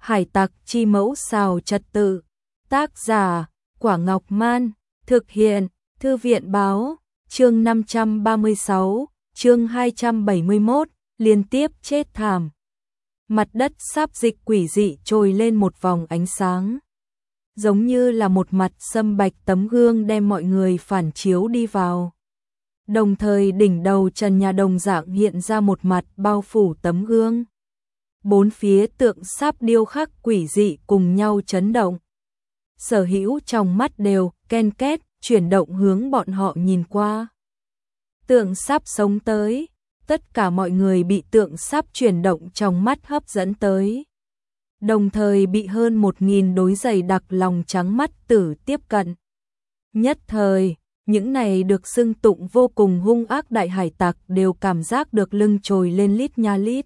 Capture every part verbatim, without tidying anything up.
Hải tặc chi mẫu xào trật tự. Tác giả Quả Ngọc Man. Thực hiện Thư viện báo. Chương năm trăm ba mươi sáu, chương hai trăm bảy mươi mốt, liên tiếp chết thảm. Mặt đất sáp dịch quỷ dị trồi lên một vòng ánh sáng. Giống như là một mặt sâm bạch tấm gương đem mọi người phản chiếu đi vào. Đồng thời đỉnh đầu trần nhà đồng dạng hiện ra một mặt bao phủ tấm gương. Bốn phía tượng sáp điêu khắc quỷ dị cùng nhau chấn động. Sở hữu trong mắt đều ken két chuyển động hướng bọn họ nhìn qua. Tượng sáp sống tới, tất cả mọi người bị tượng sáp chuyển động trong mắt hấp dẫn tới. Đồng thời bị hơn một nghìn đối giày đặc lòng trắng mắt tử tiếp cận. Nhất thời, những này được xưng tụng vô cùng hung ác đại hải tặc đều cảm giác được lưng trồi lên lít nha lít.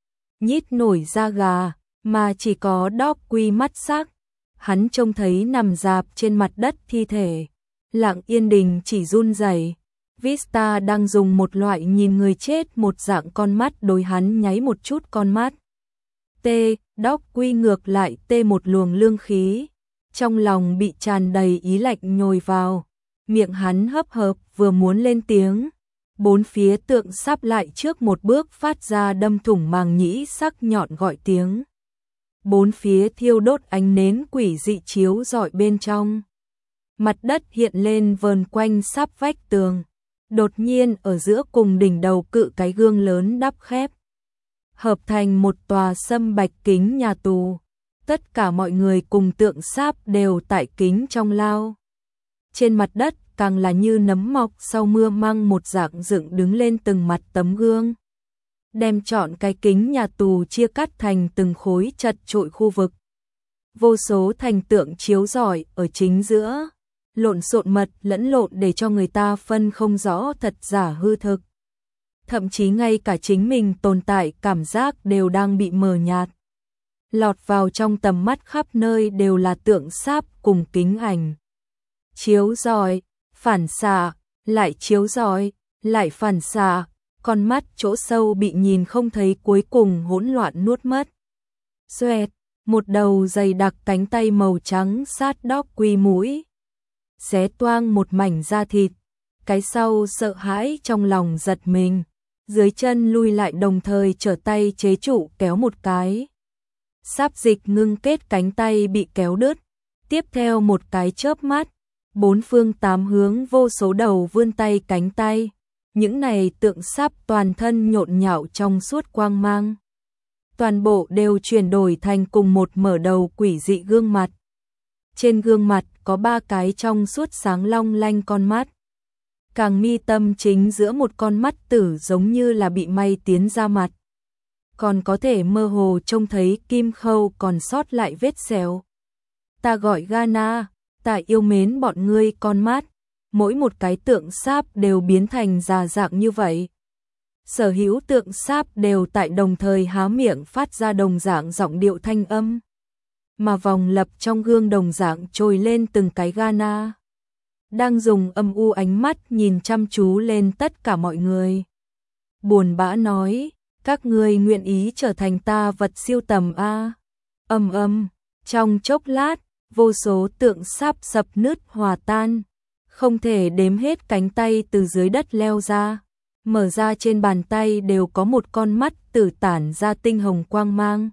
Nhít nổi da gà, mà chỉ có Đóc Quy mắt sắc. Hắn trông thấy nằm rạp trên mặt đất thi thể. Lặng Yên Đình chỉ run rẩy. Vista đang dùng một loại nhìn người chết một dạng con mắt đối hắn nháy một chút con mắt. T, Đóc Quy ngược lại tê một luồng lương khí. Trong lòng bị tràn đầy ý lạnh nhồi vào. Miệng hắn hấp hợp vừa muốn lên tiếng. Bốn phía tượng sáp lại trước một bước phát ra đâm thủng màng nhĩ sắc nhọn gọi tiếng. Bốn phía thiêu đốt ánh nến quỷ dị chiếu rọi bên trong. Mặt đất hiện lên vờn quanh sáp vách tường. Đột nhiên ở giữa cùng đỉnh đầu cự cái gương lớn đắp khép. Hợp thành một tòa sâm bạch kính nhà tù. Tất cả mọi người cùng tượng sáp đều tại kính trong lao. Trên mặt đất càng là như nấm mọc sau mưa măng một dạng dựng đứng lên từng mặt tấm gương. Đem trọn cái kính nhà tù chia cắt thành từng khối chật trội khu vực. Vô số thành tượng chiếu rọi ở chính giữa. Lộn xộn mật lẫn lộn để cho người ta phân không rõ thật giả hư thực. Thậm chí ngay cả chính mình tồn tại cảm giác đều đang bị mờ nhạt. Lọt vào trong tầm mắt khắp nơi đều là tượng sáp cùng kính ảnh. Chiếu rọi, phản xạ, lại chiếu rọi, lại phản xạ, con mắt chỗ sâu bị nhìn không thấy cuối cùng hỗn loạn nuốt mất. Xoẹt, một đầu dày đặc cánh tay màu trắng sát Đóc Quy mũi. Xé toang một mảnh da thịt, cái sau sợ hãi trong lòng giật mình, dưới chân lui lại đồng thời trở tay chế trụ kéo một cái. Sáp dịch ngưng kết cánh tay bị kéo đứt, tiếp theo một cái chớp mắt, bốn phương tám hướng vô số đầu vươn tay cánh tay, những này tượng sáp toàn thân nhộn nhạo trong suốt quang mang. Toàn bộ đều chuyển đổi thành cùng một mở đầu quỷ dị gương mặt. Trên gương mặt có ba cái trong suốt sáng long lanh con mắt. Càng mi tâm chính giữa một con mắt tử giống như là bị may tiến ra mặt. Còn có thể mơ hồ trông thấy kim khâu còn sót lại vết xẻo. Ta gọi Ghana, ta yêu mến bọn ngươi con mắt. Mỗi một cái tượng sáp đều biến thành già dạng như vậy. Sở hữu tượng sáp đều tại đồng thời há miệng phát ra đồng dạng giọng điệu thanh âm. Mà vòng lập trong gương đồng dạng trồi lên từng cái Ghana. Đang dùng âm u ánh mắt nhìn chăm chú lên tất cả mọi người. Buồn bã nói, các ngươi nguyện ý trở thành ta vật siêu tầm a. Âm âm, trong chốc lát, vô số tượng sáp sập nứt hòa tan. Không thể đếm hết cánh tay từ dưới đất leo ra. Mở ra trên bàn tay đều có một con mắt tử tản ra tinh hồng quang mang.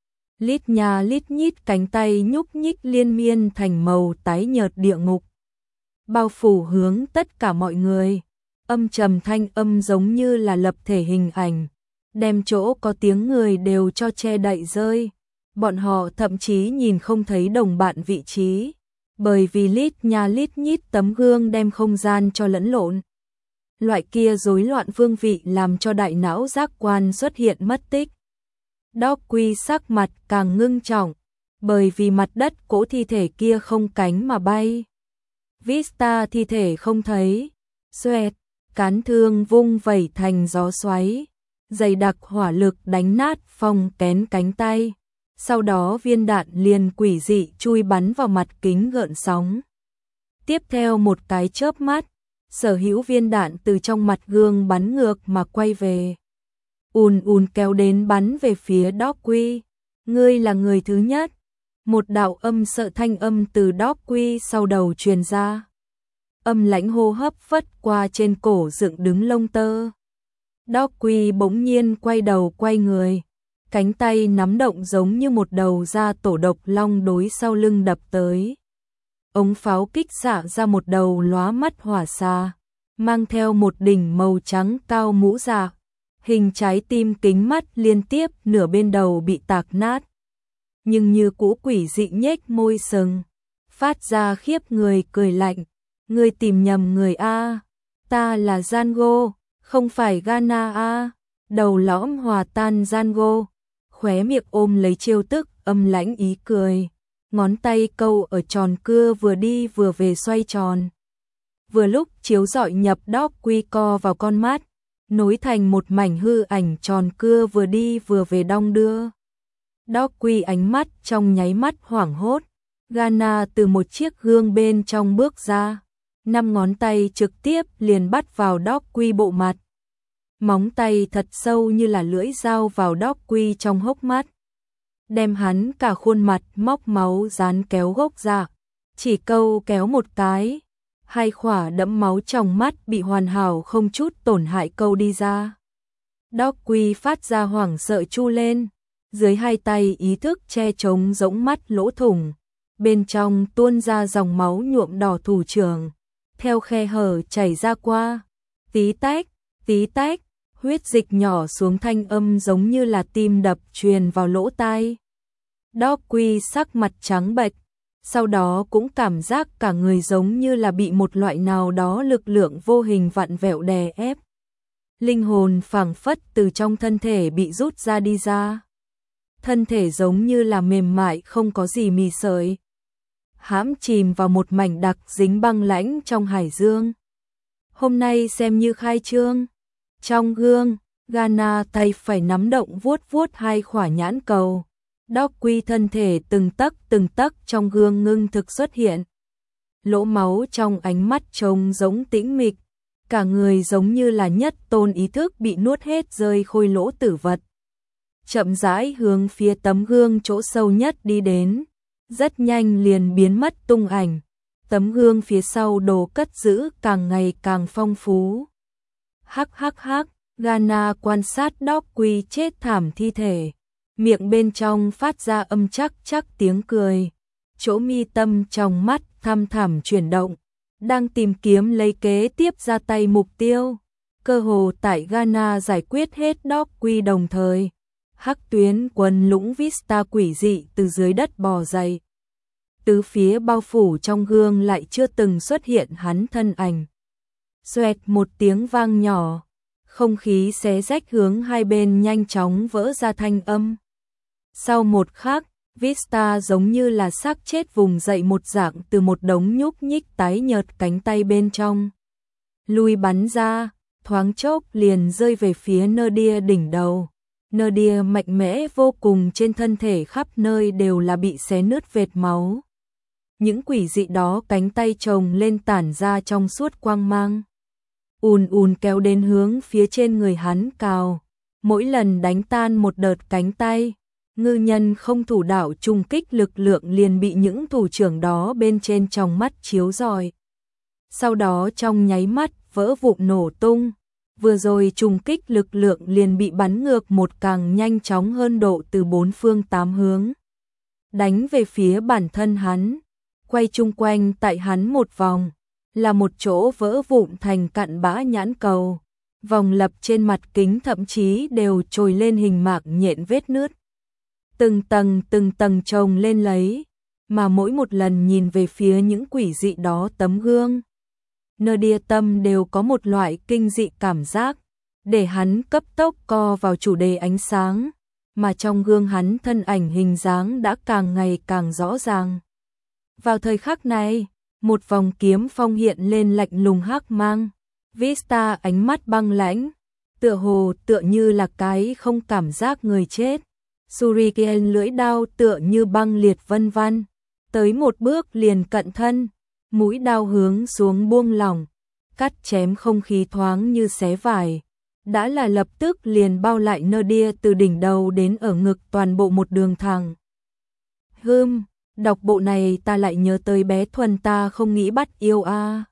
Lít nha lít nhít cánh tay nhúc nhích liên miên thành màu tái nhợt địa ngục. Bao phủ hướng tất cả mọi người. Âm trầm thanh âm giống như là lập thể hình ảnh. Đem chỗ có tiếng người đều cho che đậy rơi. Bọn họ thậm chí nhìn không thấy đồng bạn vị trí. Bởi vì lít nha lít nhít tấm gương đem không gian cho lẫn lộn. Loại kia rối loạn phương vị làm cho đại não giác quan xuất hiện mất tích. Đóc Quy sắc mặt càng ngưng trọng, bởi vì mặt đất cỗ thi thể kia không cánh mà bay. Vista thi thể không thấy, xoẹt, cán thương vung vẩy thành gió xoáy, dày đặc hỏa lực đánh nát phong kén cánh tay. Sau đó viên đạn liền quỷ dị chui bắn vào mặt kính gợn sóng. Tiếp theo một cái chớp mắt, sở hữu viên đạn từ trong mặt gương bắn ngược mà quay về. Ùn ùn kéo đến bắn về phía Đóc Quy. Ngươi là người thứ nhất. Một đạo âm sợ thanh âm từ Dorothy sau đầu truyền ra. Âm lãnh hô hấp phất qua trên cổ dựng đứng lông tơ. Dorothy bỗng nhiên quay đầu quay người, cánh tay nắm động giống như một đầu da tổ độc long đối sau lưng đập tới. Ống pháo kích xạ ra một đầu lóa mắt hỏa xà, mang theo một đỉnh màu trắng cao mũ dạ, hình trái tim kính mắt liên tiếp nửa bên đầu bị tạc nát. Nhưng như cũ quỷ dị nhếch môi sừng, phát ra khiếp người cười lạnh. Ngươi tìm nhầm người a, ta là Django, không phải Ghana a. Đầu lõm hòa tan Django, khóe miệng ôm lấy chiêu tức, âm lãnh ý cười. Ngón tay câu ở tròn cưa vừa đi vừa về xoay tròn. Vừa lúc chiếu rọi nhập Dorothy co vào con mắt, nối thành một mảnh hư ảnh tròn cưa vừa đi vừa về đong đưa. Dorothy ánh mắt trong nháy mắt hoảng hốt. Ghana từ một chiếc gương bên trong bước ra, năm ngón tay trực tiếp liền bắt vào Dorothy bộ mặt. Móng tay thật sâu như là lưỡi dao vào Dorothy trong hốc mắt, đem hắn cả khuôn mặt móc máu dán kéo gốc ra. Chỉ câu kéo một cái, hai khỏa đẫm máu trong mắt bị hoàn hảo không chút tổn hại câu đi ra. Dorothy phát ra hoảng sợ chu lên, dưới hai tay ý thức che trống rỗng mắt lỗ thủng, bên trong tuôn ra dòng máu nhuộm đỏ thủ trưởng, theo khe hở chảy ra qua, tí tách, tí tách, huyết dịch nhỏ xuống thanh âm giống như là tim đập truyền vào lỗ tai. Dorothy sắc mặt trắng bệch, sau đó cũng cảm giác cả người giống như là bị một loại nào đó lực lượng vô hình vặn vẹo đè ép. Linh hồn phảng phất từ trong thân thể bị rút ra đi ra. Thân thể giống như là mềm mại không có gì mì sợi, hãm chìm vào một mảnh đặc dính băng lãnh trong hải dương. Hôm nay xem như khai trương. Trong gương, Ghana tay phải nắm động vuốt vuốt hai khỏa nhãn cầu. Dorothy thân thể từng tấc từng tấc trong gương ngưng thực xuất hiện. Lỗ máu trong ánh mắt trông giống tĩnh mịch, cả người giống như là nhất tôn ý thức bị nuốt hết rơi khôi lỗ tử vật. Chậm rãi hướng phía tấm gương chỗ sâu nhất đi đến, rất nhanh liền biến mất tung ảnh. Tấm gương phía sau đồ cất giữ càng ngày càng phong phú. Hắc hắc hắc, Ghana quan sát Dorothy chết thảm thi thể, miệng bên trong phát ra âm chắc chắc tiếng cười. Chỗ mi tâm trong mắt thăm thẳm chuyển động, đang tìm kiếm lấy kế tiếp ra tay mục tiêu. Cơ hồ tại Ghana giải quyết hết Dorothy đồng thời, hắc tuyến quần lũng Vista quỷ dị từ dưới đất bò dậy. Tứ phía bao phủ trong gương lại chưa từng xuất hiện hắn thân ảnh. Xoẹt một tiếng vang nhỏ, không khí xé rách hướng hai bên nhanh chóng vỡ ra thanh âm. Sau một khắc, Vista giống như là xác chết vùng dậy một dạng từ một đống nhúc nhích tái nhợt cánh tay bên trong. Lui bắn ra, thoáng chốc liền rơi về phía Nadia đỉnh đầu. Nadia mạnh mẽ vô cùng, trên thân thể khắp nơi đều là bị xé nứt vệt máu. Những quỷ dị đó cánh tay chồng lên tản ra trong suốt quang mang. Ùn ùn kéo đến hướng phía trên người hắn cào. Mỗi lần đánh tan một đợt cánh tay, ngư nhân không thủ đạo trùng kích lực lượng liền bị những thủ trưởng đó bên trên trong mắt chiếu rọi. Sau đó trong nháy mắt vỡ vụn nổ tung. Vừa rồi trùng kích lực lượng liền bị bắn ngược một càng nhanh chóng hơn độ từ bốn phương tám hướng. Đánh về phía bản thân hắn, quay chung quanh tại hắn một vòng, là một chỗ vỡ vụn thành cặn bã nhãn cầu. Vòng lập trên mặt kính thậm chí đều trồi lên hình mạc nhện vết nứt. Từng tầng từng tầng chồng lên lấy, mà mỗi một lần nhìn về phía những quỷ dị đó tấm gương, Nadia tâm đều có một loại kinh dị cảm giác, để hắn cấp tốc co vào chủ đề ánh sáng, mà trong gương hắn thân ảnh hình dáng đã càng ngày càng rõ ràng. Vào thời khắc này, một vòng kiếm phong hiện lên lạnh lùng hắc mang, Vista ánh mắt băng lãnh, tựa hồ tựa như là cái không cảm giác người chết. Shuriken lưỡi đao tựa như băng liệt vân vân, tới một bước liền cận thân, mũi đao hướng xuống buông lỏng, cắt chém không khí thoáng như xé vải, đã là lập tức liền bao lại nơ đia từ đỉnh đầu đến ở ngực toàn bộ một đường thẳng. Hưm, đọc bộ này ta lại nhớ tới bé Thuần ta không nghĩ bắt yêu a.